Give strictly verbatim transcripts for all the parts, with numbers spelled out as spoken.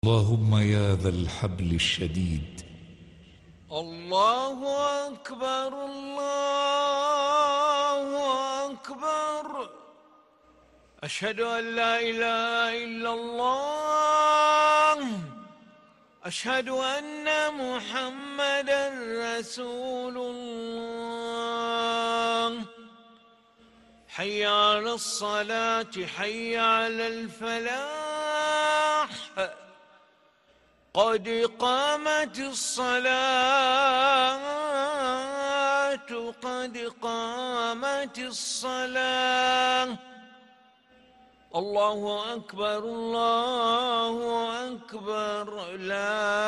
اللهم يا ذا الحبل الشديد. الله أكبر الله أكبر. أشهد أن لا إله إلا الله. أشهد أن محمدًا رسول الله. حي على الصلاة حي على الفلاح. قد قامت الصلاة قد قامت الصلاة. الله أكبر الله أكبر. لا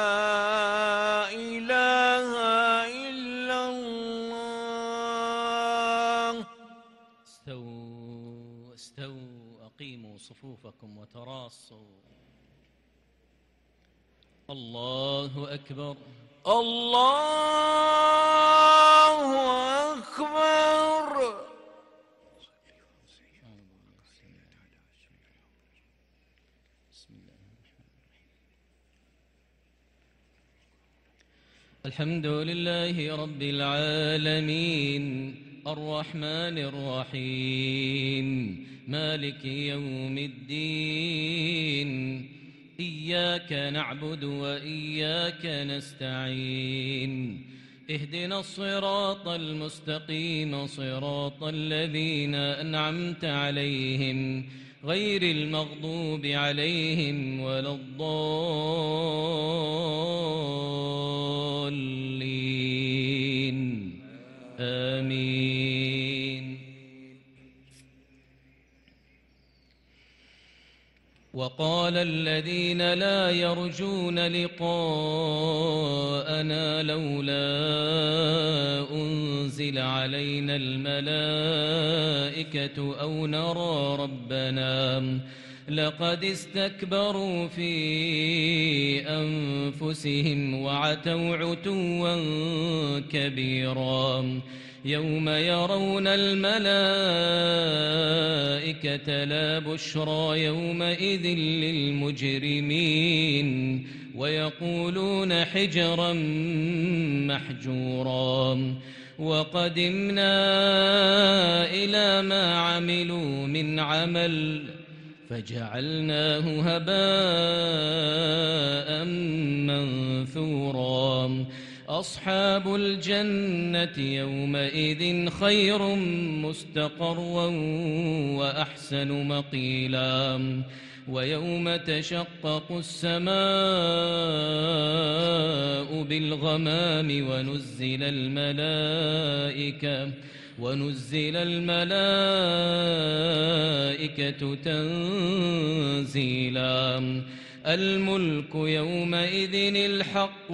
إله إلا الله. استووا استووا أقيموا صفوفكم وتراصوا. الله أكبر الله أكبر. الحمد لله رب العالمين الرحمن الرحيم مالك يوم الدين. إياك نعبد وإياك نستعين. اهدنا الصراط المستقيم صراط الذين أنعمت عليهم غير المغضوب عليهم ولا الضالين. آمين. وقال الذين لا يرجون لقاءنا لولا أنزل علينا الملائكة أو نرى ربنا لقد استكبروا في أنفسهم وعتوا عتوا كبيرا. يوم يرون الملائكة لا بشرى يومئذ للمجرمين ويقولون حجرا محجورا. وقدمنا إلى ما عملوا من عمل فجعلناه هباء منثورا. أصحاب الجنة يومئذ خير مستقرا وأحسن مقيلا. ويوم تشقق السماء بالغمام ونزل الملائكة ونزل الملائكة تنزيلا. الملك يومئذ الحق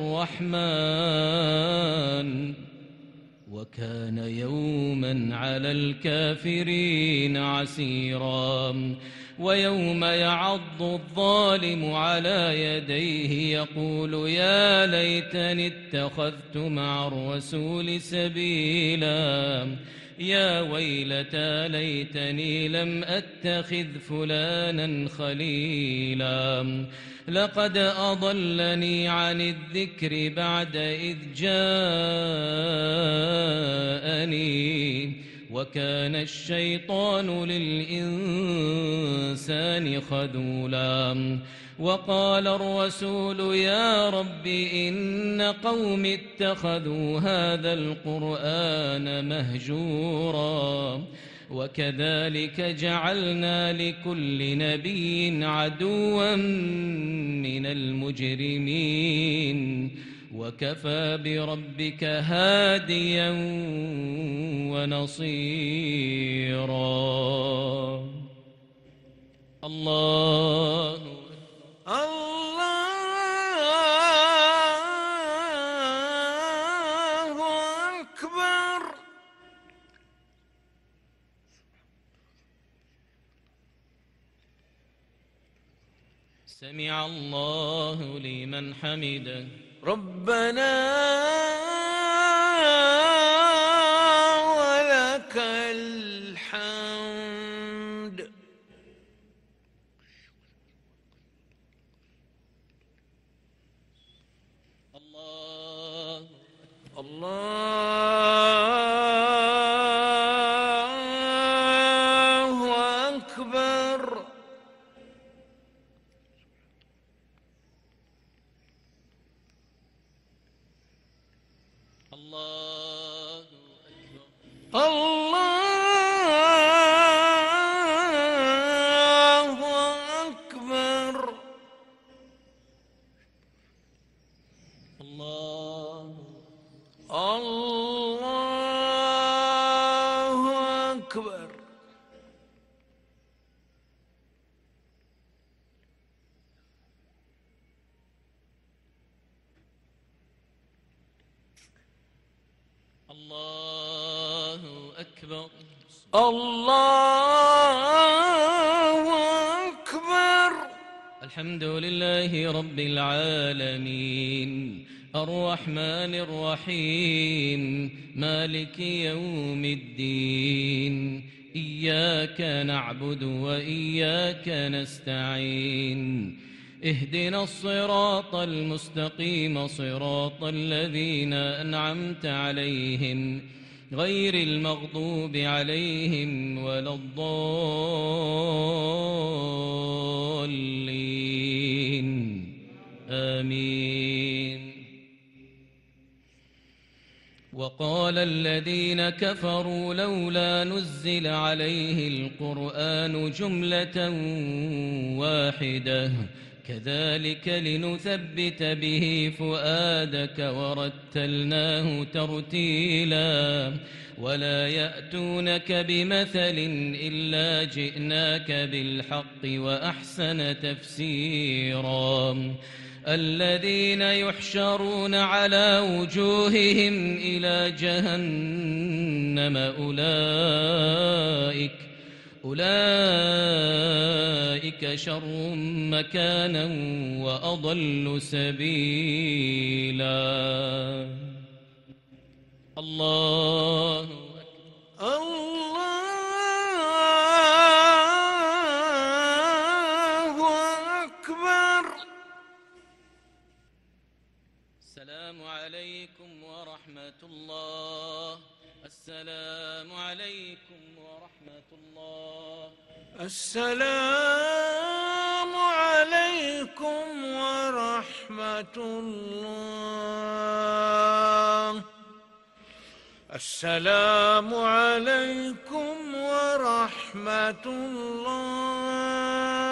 للرحمن وكان يوما على الكافرين عسيرا. ويوم يعض الظالم على يديه يقول يا ليتني اتخذت مع الرسول سبيلا. يا ويلتى ليتني لم أتخذ فلانا خليلا. لقد أضلني عن الذكر بعد إذ جاءني وكان الشيطان للإنسان خذولا. وقال الرسول يا رب إن قوم اتخذوا هذا القرآن مهجورا. وكذلك جعلنا لكل نبي عدوا من المجرمين وكفى بربك هاديا ونصيرا. الله الله أكبر. سمع الله لمن حمده. ربنا ولك الحمد. الله أكبر. الله أكبر. الله أكبر. الله الله أكبر. الله أكبر. الله أكبر. الحمد لله رب العالمين الرحمن الرحيم مالك يوم الدين إياك نعبد وإياك نستعين اهدنا الصراط المستقيم صراط الذين أنعمت عليهم غير المغضوب عليهم ولا الضالين آمين. وقال الذين كفروا لولا نزل عليه القرآن جملة واحدة كذلك لنثبت به فؤادك ورتلناه ترتيلا ولا يأتونك بمثل إلا جئناك بالحق وأحسن تفسيرا. الذين يحشرون على وجوههم إلى جهنم أولئك أولئك شر مكانا وأضل سبيلا. الله الله أكبر. السلام عليكم ورحمة الله. السلام عليكم ورحمة الله. السلام عليكم ورحمة الله. السلام عليكم ورحمة الله.